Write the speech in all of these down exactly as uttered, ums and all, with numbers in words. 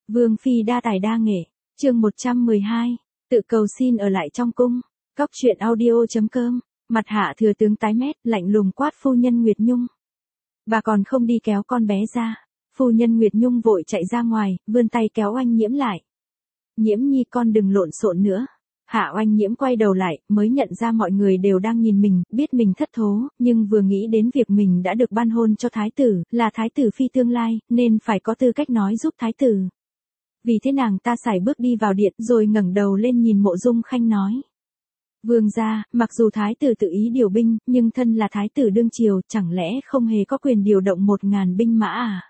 Vương phi đa tài đa nghệ, chương một trăm mười hai, tự cầu xin ở lại trong cung. Cóc truyện audio chấm com. Mặt Hạ thừa tướng tái mét, lạnh lùng quát phu nhân Nguyệt Nhung. Bà còn không đi kéo con bé ra. Phu nhân Nguyệt Nhung vội chạy ra ngoài, vươn tay kéo Oanh Nhiễm lại. Nhiễm nhi con đừng lộn xộn nữa. Hạ Oanh Nhiễm quay đầu lại, mới nhận ra mọi người đều đang nhìn mình, biết mình thất thố, nhưng vừa nghĩ đến việc mình đã được ban hôn cho thái tử, là thái tử phi tương lai, nên phải có tư cách nói giúp thái tử. Vì thế nàng ta sải bước đi vào điện, rồi ngẩng đầu lên nhìn Mộ Dung Khanh nói. Vương gia, mặc dù thái tử tự ý điều binh, nhưng thân là thái tử đương triều, chẳng lẽ không hề có quyền điều động một ngàn binh mã à?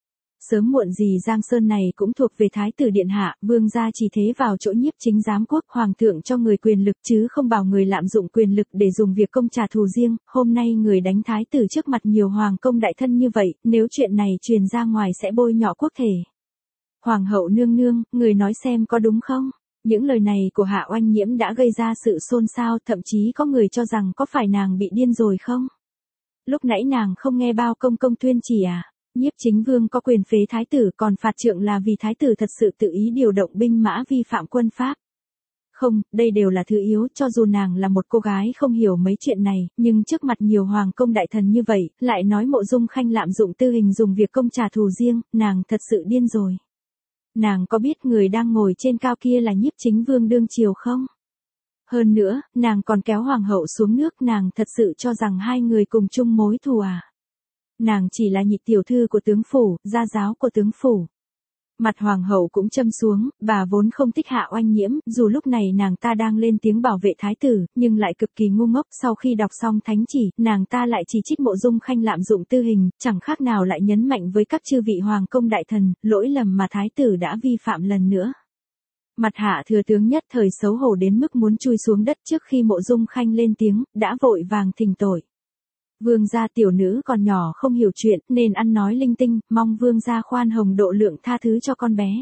Sớm muộn gì Giang Sơn này cũng thuộc về thái tử điện hạ, vương gia chỉ thế vào chỗ nhiếp chính giám quốc, hoàng thượng cho người quyền lực chứ không bảo người lạm dụng quyền lực để dùng việc công trả thù riêng, hôm nay người đánh thái tử trước mặt nhiều hoàng công đại thân như vậy, nếu chuyện này truyền ra ngoài sẽ bôi nhọ quốc thể. Hoàng hậu nương nương, người nói xem có đúng không? Những lời này của Hạ Oanh Nhiễm đã gây ra sự xôn xao, thậm chí có người cho rằng có phải nàng bị điên rồi không? Lúc nãy nàng không nghe bao công công tuyên chỉ à? Nhiếp chính vương có quyền phế thái tử, còn phạt trượng là vì thái tử thật sự tự ý điều động binh mã vi phạm quân pháp. Không, đây đều là thứ yếu, cho dù nàng là một cô gái không hiểu mấy chuyện này, nhưng trước mặt nhiều hoàng công đại thần như vậy, lại nói Mộ Dung Khanh lạm dụng tư hình dùng việc công trả thù riêng, nàng thật sự điên rồi. Nàng có biết người đang ngồi trên cao kia là nhiếp chính vương đương triều không? Hơn nữa, nàng còn kéo hoàng hậu xuống nước, nàng thật sự cho rằng hai người cùng chung mối thù à? Nàng chỉ là nhị tiểu thư của tướng phủ, gia giáo của tướng phủ. Mặt hoàng hậu cũng châm xuống, bà vốn không thích Hạ Oanh Nhiễm, dù lúc này nàng ta đang lên tiếng bảo vệ thái tử, nhưng lại cực kỳ ngu ngốc. Sau khi đọc xong thánh chỉ, nàng ta lại chỉ trích Mộ Dung Khanh lạm dụng tư hình, chẳng khác nào lại nhấn mạnh với các chư vị hoàng công đại thần, lỗi lầm mà thái tử đã vi phạm lần nữa. Mặt Hạ thừa tướng nhất thời xấu hổ đến mức muốn chui xuống đất. Trước khi Mộ Dung Khanh lên tiếng, đã vội vàng thỉnh tội. Vương gia, tiểu nữ còn nhỏ không hiểu chuyện, nên ăn nói linh tinh, mong vương gia khoan hồng độ lượng tha thứ cho con bé.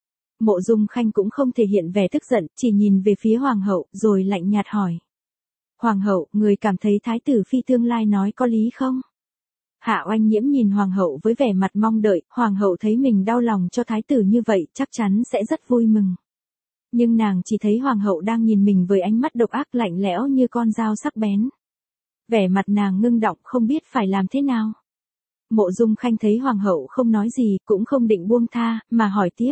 Mộ Dung Khanh cũng không thể hiện vẻ tức giận, chỉ nhìn về phía hoàng hậu, rồi lạnh nhạt hỏi. Hoàng hậu, người cảm thấy thái tử phi tương lai nói có lý không? Hạ Oanh Nhiễm nhìn hoàng hậu với vẻ mặt mong đợi, hoàng hậu thấy mình đau lòng cho thái tử như vậy, chắc chắn sẽ rất vui mừng. Nhưng nàng chỉ thấy hoàng hậu đang nhìn mình với ánh mắt độc ác lạnh lẽo như con dao sắc bén. Vẻ mặt nàng ngưng đọng không biết phải làm thế nào. Mộ Dung Khanh thấy hoàng hậu không nói gì, cũng không định buông tha, mà hỏi tiếp.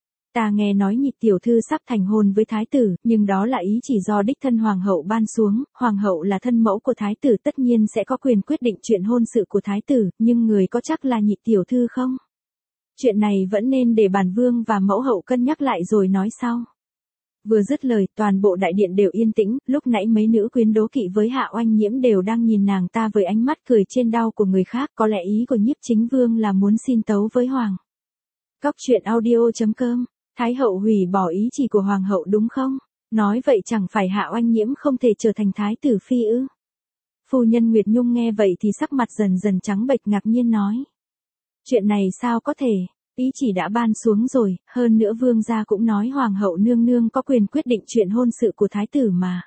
Ta nghe nói nhị tiểu thư sắp thành hôn với thái tử, nhưng đó là ý chỉ do đích thân hoàng hậu ban xuống, hoàng hậu là thân mẫu của thái tử tất nhiên sẽ có quyền quyết định chuyện hôn sự của thái tử, nhưng người có chắc là nhị tiểu thư không? Chuyện này vẫn nên để bản vương và mẫu hậu cân nhắc lại rồi nói sau. Vừa dứt lời, toàn bộ đại điện đều yên tĩnh, lúc nãy mấy nữ quyến đố kỵ với Hạ Oanh Nhiễm đều đang nhìn nàng ta với ánh mắt cười trên đau của người khác, có lẽ ý của nhiếp chính vương là muốn xin tấu với hoàng. Cóc truyện audio chấm com. Thái hậu hủy bỏ ý chỉ của hoàng hậu đúng không? Nói vậy chẳng phải Hạ Oanh Nhiễm không thể trở thành thái tử phi ư? Phu nhân Nguyệt Nhung nghe vậy thì sắc mặt dần dần trắng bệch, ngạc nhiên nói. Chuyện này sao có thể? Ý chỉ đã ban xuống rồi, hơn nữa vương gia cũng nói hoàng hậu nương nương có quyền quyết định chuyện hôn sự của thái tử mà.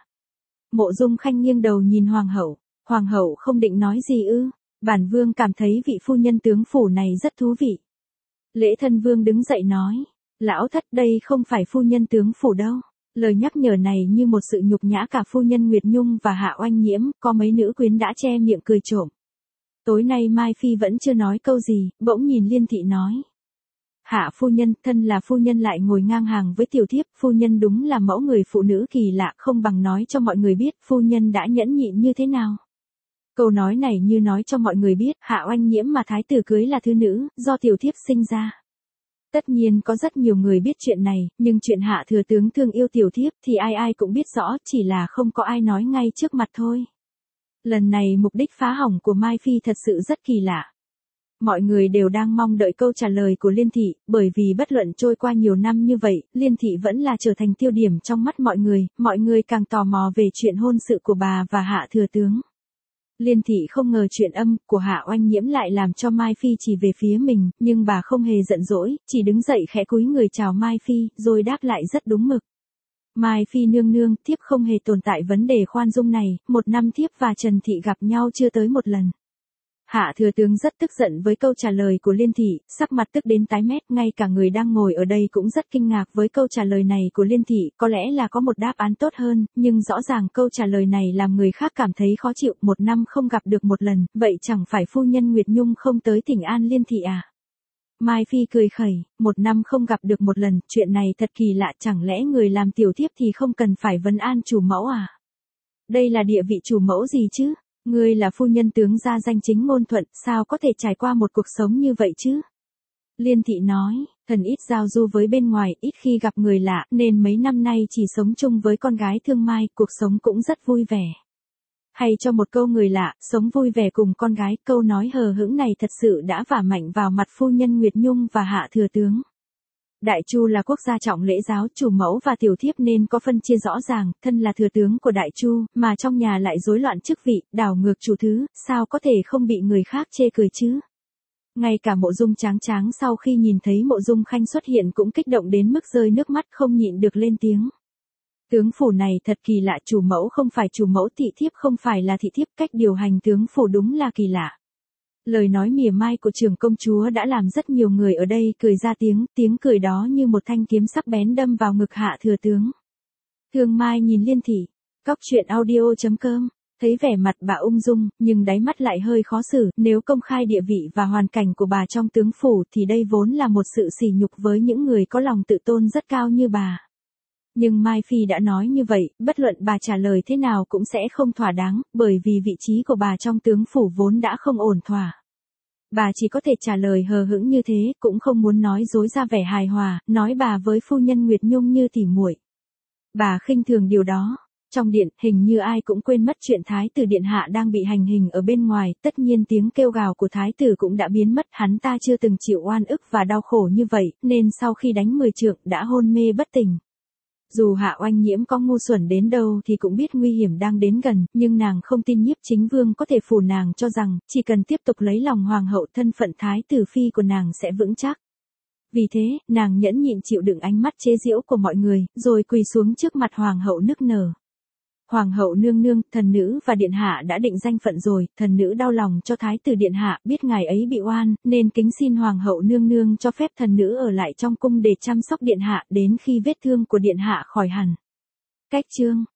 Mộ Dung Khanh nghiêng đầu nhìn hoàng hậu, hoàng hậu không định nói gì ư? Bản vương cảm thấy vị phu nhân tướng phủ này rất thú vị. Lễ thân vương đứng dậy nói, lão thất, đây không phải phu nhân tướng phủ đâu. Lời nhắc nhở này như một sự nhục nhã cả phu nhân Nguyệt Nhung và Hạ Oanh Nhiễm, có mấy nữ quyến đã che miệng cười trộm. Tối nay Mai Phi vẫn chưa nói câu gì, bỗng nhìn Liên Thị nói. Hạ phu nhân, thân là phu nhân lại ngồi ngang hàng với tiểu thiếp, phu nhân đúng là mẫu người phụ nữ kỳ lạ, không bằng nói cho mọi người biết phu nhân đã nhẫn nhịn như thế nào. Câu nói này như nói cho mọi người biết, Hạ Oanh Nhiễm mà thái tử cưới là thứ nữ, do tiểu thiếp sinh ra. Tất nhiên có rất nhiều người biết chuyện này, nhưng chuyện Hạ thừa tướng thương yêu tiểu thiếp thì ai ai cũng biết rõ, chỉ là không có ai nói ngay trước mặt thôi. Lần này mục đích phá hỏng của Mai Phi thật sự rất kỳ lạ. Mọi người đều đang mong đợi câu trả lời của Liên Thị, bởi vì bất luận trôi qua nhiều năm như vậy, Liên Thị vẫn là trở thành tiêu điểm trong mắt mọi người, mọi người càng tò mò về chuyện hôn sự của bà và Hạ thừa tướng. Liên Thị không ngờ chuyện âm của Hạ Oanh Nhiễm lại làm cho Mai Phi chỉ về phía mình, nhưng bà không hề giận dỗi, chỉ đứng dậy khẽ cúi người chào Mai Phi, rồi đáp lại rất đúng mực. Mai Phi nương nương, thiếp không hề tồn tại vấn đề khoan dung này, một năm thiếp và Trần Thị gặp nhau chưa tới một lần. Hạ thừa tướng rất tức giận với câu trả lời của Liên thị, sắc mặt tức đến tái mét, ngay cả người đang ngồi ở đây cũng rất kinh ngạc với câu trả lời này của Liên thị, có lẽ là có một đáp án tốt hơn, nhưng rõ ràng câu trả lời này làm người khác cảm thấy khó chịu, một năm không gặp được một lần, vậy chẳng phải phu nhân Nguyệt Nhung không tới thỉnh an Liên thị à? Mai Phi cười khẩy, một năm không gặp được một lần, chuyện này thật kỳ lạ, chẳng lẽ người làm tiểu thiếp thì không cần phải vấn an chủ mẫu à? Đây là địa vị chủ mẫu gì chứ? Ngươi là phu nhân tướng gia danh chính ngôn thuận, sao có thể trải qua một cuộc sống như vậy chứ? Liên thị nói, thần ít giao du với bên ngoài, ít khi gặp người lạ, nên mấy năm nay chỉ sống chung với con gái Thương Mai, cuộc sống cũng rất vui vẻ. Hay cho một câu người lạ, sống vui vẻ cùng con gái, câu nói hờ hững này thật sự đã vả mạnh vào mặt phu nhân Nguyệt Nhung và Hạ thừa tướng. Đại Chu là quốc gia trọng lễ giáo, chủ mẫu và tiểu thiếp nên có phân chia rõ ràng, thân là thừa tướng của Đại Chu, mà trong nhà lại rối loạn chức vị, đảo ngược chủ thứ, sao có thể không bị người khác chê cười chứ? Ngay cả Mộ Dung Tráng Tráng sau khi nhìn thấy Mộ Dung Khanh xuất hiện cũng kích động đến mức rơi nước mắt không nhịn được lên tiếng. Tướng phủ này thật kỳ lạ, chủ mẫu không phải chủ mẫu, thị thiếp không phải là thị thiếp, cách điều hành tướng phủ đúng là kỳ lạ. Lời nói mỉa mai của trưởng công chúa đã làm rất nhiều người ở đây cười ra tiếng, tiếng cười đó như một thanh kiếm sắc bén đâm vào ngực Hạ thừa tướng. Thương Mai nhìn Liên thị, cóc truyện audio chấm com, thấy vẻ mặt bà ung dung, nhưng đáy mắt lại hơi khó xử, nếu công khai địa vị và hoàn cảnh của bà trong tướng phủ thì đây vốn là một sự sỉ nhục với những người có lòng tự tôn rất cao như bà. Nhưng Mai Phi đã nói như vậy, bất luận bà trả lời thế nào cũng sẽ không thỏa đáng, bởi vì vị trí của bà trong tướng phủ vốn đã không ổn thỏa. Bà chỉ có thể trả lời hờ hững như thế, cũng không muốn nói dối ra vẻ hài hòa, nói bà với phu nhân Nguyệt Nhung như tỉ muội. Bà khinh thường điều đó. Trong điện, hình như ai cũng quên mất chuyện Thái tử điện hạ đang bị hành hình ở bên ngoài, tất nhiên tiếng kêu gào của Thái tử cũng đã biến mất, hắn ta chưa từng chịu oan ức và đau khổ như vậy, nên sau khi đánh mười trượng đã hôn mê bất tỉnh. Dù Hạ Oanh Nhiễm có ngu xuẩn đến đâu thì cũng biết nguy hiểm đang đến gần, nhưng nàng không tin Nhiếp Chính Vương có thể phủ nàng, cho rằng, chỉ cần tiếp tục lấy lòng hoàng hậu, thân phận thái tử phi của nàng sẽ vững chắc. Vì thế, nàng nhẫn nhịn chịu đựng ánh mắt chế giễu của mọi người, rồi quỳ xuống trước mặt hoàng hậu nức nở. Hoàng hậu nương nương, thần nữ và điện hạ đã định danh phận rồi, thần nữ đau lòng cho thái tử điện hạ, biết ngài ấy bị oan, nên kính xin hoàng hậu nương nương cho phép thần nữ ở lại trong cung để chăm sóc điện hạ đến khi vết thương của điện hạ khỏi hẳn. Cách chương